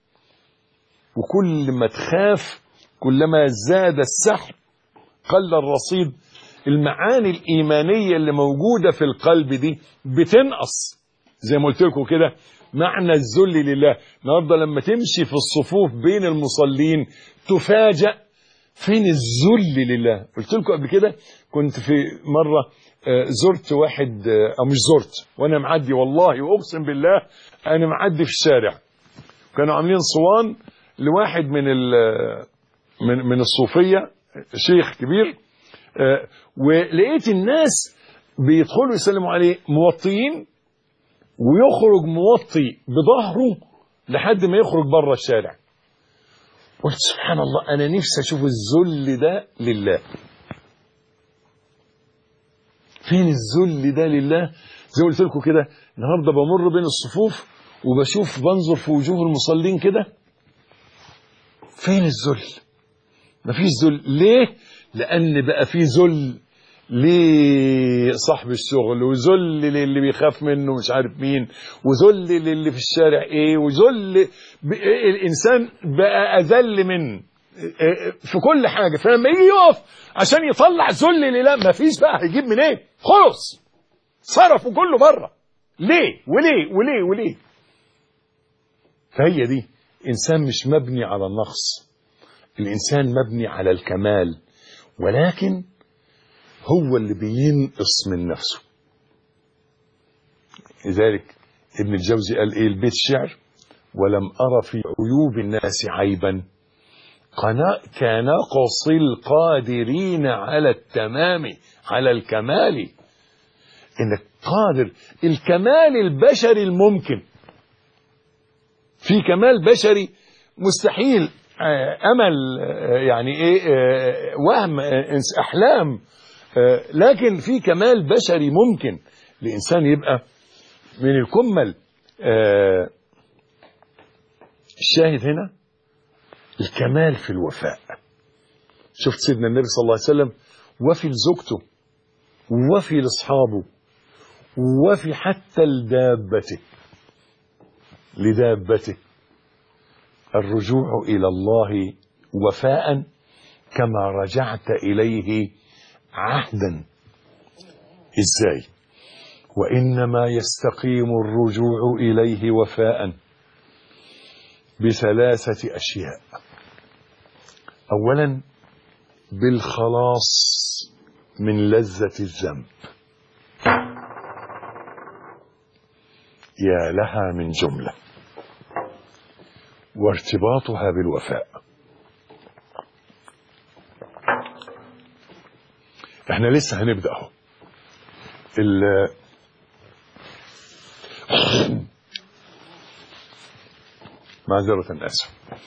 وكل ما تخاف كلما زاد السحب قل الرصيد. المعاني الإيمانية اللي موجودة في القلب دي بتنقص. زي ما قلت لكم كده معنى الذل لله. النهارده لما تمشي في الصفوف بين المصلين تفاجأ فين الذل لله. قلت لكم قبل كده كنت في مرة زرت واحد، أو مش زرت، وأنا معدي والله وأقسم بالله أنا معدي في الشارع، كانوا عاملين صوان لواحد من الصوفية، شيخ كبير، ولقيت الناس بيدخلوا يسلموا عليه موطيين، ويخرج موطي بظهره لحد ما يخرج بره الشارع. قلت سبحان الله، أنا نفسي أشوف الذل ده لله. فين الذل ده لله؟ زي ما قلت لكم كده النهارده بمر بين الصفوف وبشوف بنظر في وجوه المصلين كده، فين الذل؟ مفيش ذل. ليه؟ لأن بقى في ذل لصاحب الشغل، وذل للي بيخاف منه مش عارف مين، وذل للي في الشارع ايه، وذل الإنسان بقى أذل من في كل حاجة. فلما يجي يقف عشان يطلع ذل لله مفيش بقى، هيجيب من ايه؟ خلص صرفوا كله بره. ليه وليه وليه وليه؟ فهي دي إنسان مش مبني على النقص، الإنسان مبني على الكمال، ولكن هو اللي بينقص من نفسه. لذلك ابن الجوزي قال ايه البيت الشعر: ولم أرى في عيوب الناس عيبا كنقص القادرين على التمام على الكمال. انك قادر، الكمال البشري الممكن، في كمال بشري مستحيل، امل، يعني ايه، وهم، احلام، لكن في كمال بشري ممكن الانسان يبقى من الكمل. الشاهد هنا الكمال في الوفاء. شفت سيدنا النبي صلى الله عليه وسلم وفي لزوجته، وفي لاصحابه، وفي حتى لدابته. الرجوع إلى الله وفاء كما رجعت إليه عهدا. إزاي؟ وإنما يستقيم الرجوع إليه وفاء بثلاثة أشياء. أولا بالخلاص من لذة الذنب، يا لها من جملة، وارتباطها بالوفاء. احنا لسه هنبدأ اهو. معذرة آسف.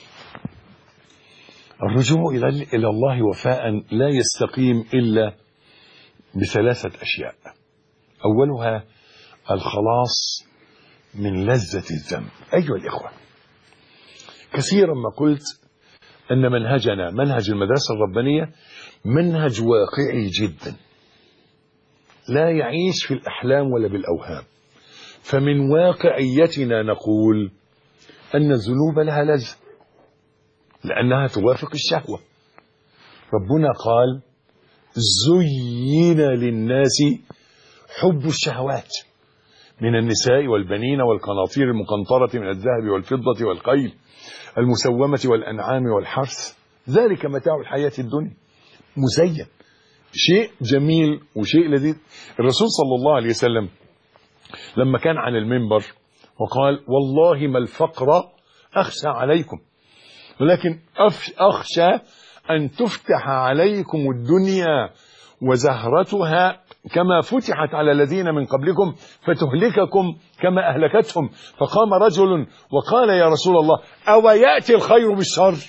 الرجوع إلى الله وفاء لا يستقيم إلا بثلاثة أشياء. أولها الخلاص من لذة الذنب. أيها الإخوة، كثيرا ما قلت أن منهجنا، منهج المدرسة الربانية، منهج واقعي جدا، لا يعيش في الأحلام ولا بالأوهام. فمن واقعيتنا نقول أن الذنوب لها لذة لأنها توافق الشهوة. ربنا قال: زين للناس حب الشهوات من النساء والبنين والقناطير المقنطرة من الذهب والفضة والخيل المسومة والأنعام والحرث، ذلك متاع الحياة الدنيا. مزين، شيء جميل وشيء لذيذ. الرسول صلى الله عليه وسلم لما كان عن المنبر وقال: والله ما الفقر أخشى عليكم، ولكن أخشى أن تفتح عليكم الدنيا وزهرتها كما فتحت على الذين من قبلكم فتهلككم كما أهلكتهم. فقام رجل وقال: يا رسول الله، أو يأتي الخير بالشر؟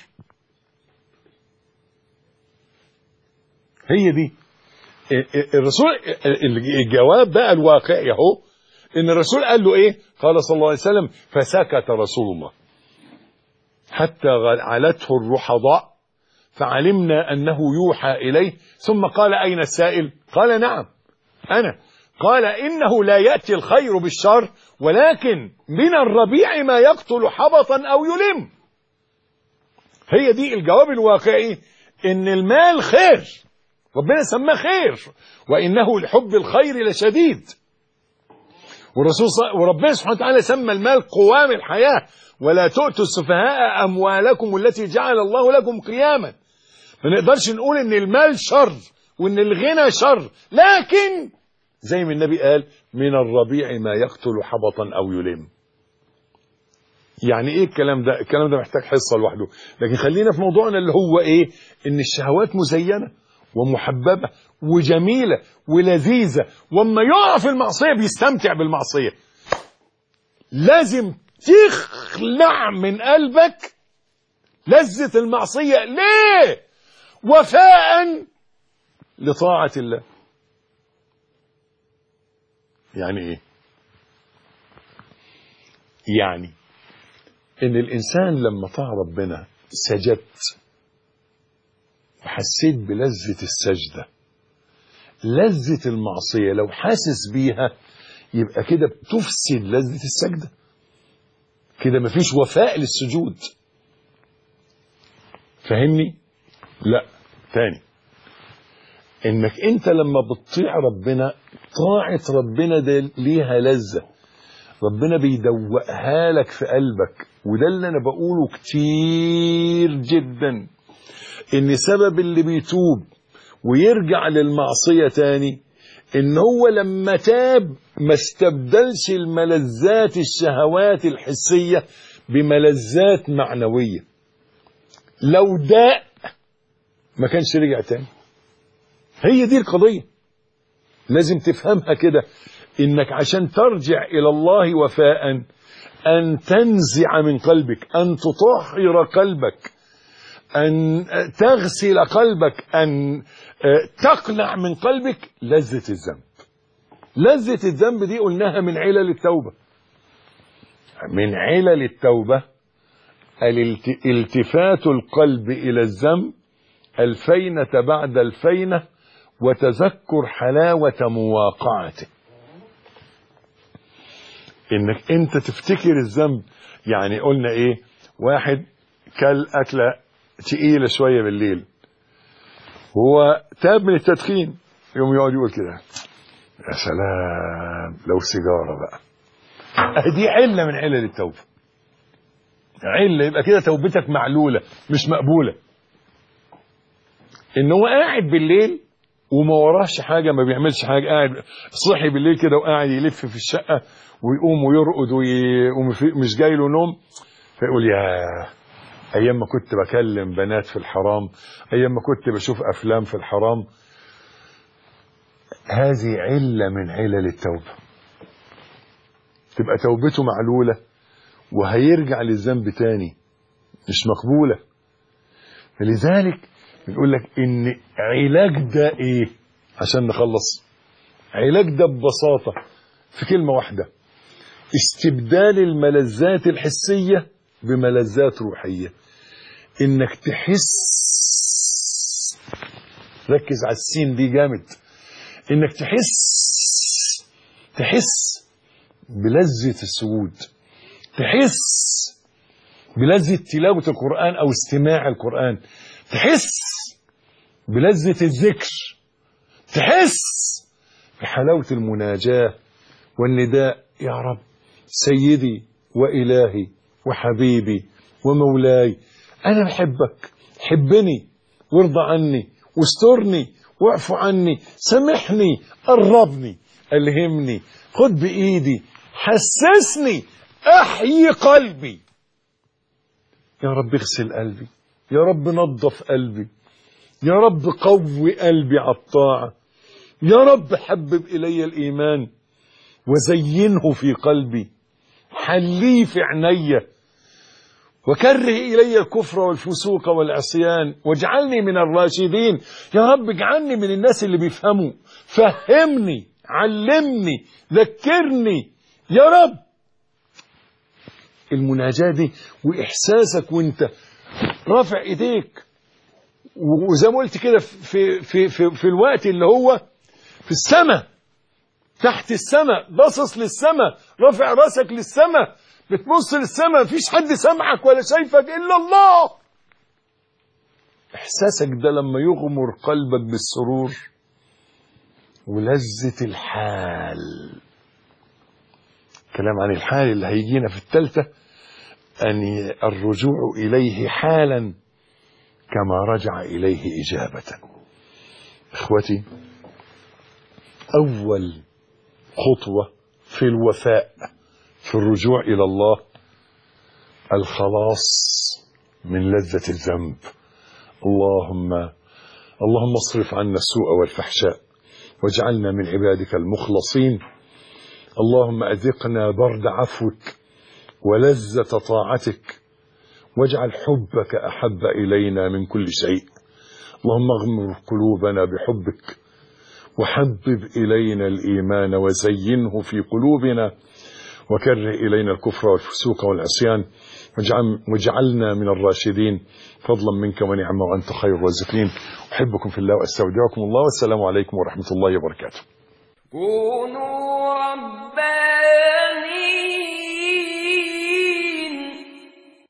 هي دي الرسول. الجواب بقى الواقعي اهو، ان الرسول قال له ايه؟ قال صلى الله عليه وسلم: فسكت رسول الله حتى علته الرحضاء فعلمنا انه يوحى اليه، ثم قال: اين السائل؟ قال: نعم انا. قال: انه لا ياتي الخير بالشر، ولكن من الربيع ما يقتل حبطا او يلم. هي دي الجواب الواقعي، ان المال خير، ربنا سماه خير، وانه لحب الخير لشديد. وربنا سبحانه وتعالى سمى المال قوام الحياة: ولا تؤتوا السفهاء أموالكم التي جعل الله لكم قياما. ما نقدرش نقول ان المال شر وان الغنى شر، لكن زي ما النبي قال: من الربيع ما يقتل حبطا او يلم. يعني ايه الكلام ده؟ الكلام ده محتاج حصة لوحده، لكن خلينا في موضوعنا اللي هو ايه؟ ان الشهوات مزينة ومحببة وجميلة ولذيذة، وما يقع في المعصية بيستمتع بالمعصية. لازم تخلع من قلبك لذة المعصية. ليه؟ وفاء لطاعة الله. يعني ايه؟ يعني ان الانسان لما طاع ربنا سجدت وحسيت بلذة السجدة، لذة المعصية لو حاسس بيها يبقى كده بتفسد لذة السجدة، كده مفيش وفاء للسجود. فهمني؟ لا، تاني، انك انت لما بتطيع ربنا، طاعة ربنا ده ليها لذة. ربنا بيدوقها لك في قلبك. وده اللي أنا بقوله كتير جدا، إن سبب اللي بيتوب ويرجع للمعصية تاني إن هو لما تاب ما استبدلش الملذات الشهوات الحسية بملذات معنوية. لو داء ما كانش رجع تاني. هي دي القضية، لازم تفهمها كده، إنك عشان ترجع إلى الله وفاء أن تنزع من قلبك، أن تطهر قلبك، أن تغسل قلبك، أن تقلع من قلبك لذة الذنب. لذة الذنب دي قلناها من علل التوبة. من علل التوبة التفات القلب إلى الذنب الفينة بعد الفينة وتذكر حلاوة مواقعته. إنك أنت تفتكر الذنب. يعني قلنا إيه؟ واحد كل أكلة تقيلة شوية بالليل، هو تاب من التدخين، يوم يقعد يقول كده يا سلام لو سيجارة بقى. دي علة من علل التوبة. علة، يبقى كده توبتك معلولة مش مقبولة. إن هو قاعد بالليل وما وراهش حاجة، ما بيعملش حاجة، قاعد صحي بالليل كده وقاعد يلف في الشقة ويقوم ويرقد ومش جاي له نوم، فيقول يا أيام ما كنت بكلم بنات في الحرام، أيام ما كنت بشوف أفلام في الحرام. هذه علة من علل التوبة. تبقى توبته معلولة وهيرجع للذنب تاني، مش مقبولة. فلذلك بنقول لك إن علاج ده إيه عشان نخلص؟ علاج ده ببساطة في كلمة واحدة: استبدال الملذات الحسية بملذات روحية. إنك تحس، ركز على السين دي جامد، إنك تحس بلذة السجود، تحس بلذة تلاوة القرآن أو استماع القرآن، تحس بلذة الذكر، تحس بحلاوة المناجاة والنداء: يا رب سيدي وإلهي وحبيبي ومولاي، أنا بحبك، حبني وارضى عني واسترني واعف عني، سامحني، قربني، ألهمني، خد بإيدي، حسسني، أحيي قلبي. يا رب اغسل قلبي، يا رب نظف قلبي، يا رب قوي قلبي على الطاعة، يا رب حبب إلي الإيمان وزينه في قلبي، حليه في عيني، وكره إلي الكفر والفسوق والعصيان، واجعلني من الراشدين. يا رب اجعلني من الناس اللي بيفهموا، فهمني، علمني، ذكرني يا رب. المناجاة دي وإحساسك وانت رافع ايديك، وزي ما قلت كده في الوقت اللي هو في السماء، تحت السماء، باصص للسماء، رافع راسك للسماء، بتبص للسماء، مفيش حد سامعك ولا شايفك إلا الله. إحساسك ده لما يغمر قلبك بالسرور ولذة الحال. كلام عن الحال اللي هيجينا في الثالثة، أن الرجوع إليه حالا كما رجع إليه إجابة. إخوتي، أول خطوة في الوفاء في الرجوع إلى الله الخلاص من لذة الذنب. اللهم اصرف عنا السوء والفحشاء واجعلنا من عبادك المخلصين. اللهم أذقنا برد عفوك ولذة طاعتك، واجعل حبك أحب إلينا من كل شيء. اللهم اغمر قلوبنا بحبك، وحبب إلينا الإيمان وزينه في قلوبنا، وكره إلينا الكفر والفسوق والعصيان، واجعلنا من الراشدين فضلا منك ونعمة، وأنت خير الرازقين. أحبكم في الله وأستودعكم الله، والسلام عليكم ورحمة الله وبركاته. كونوا ربانيين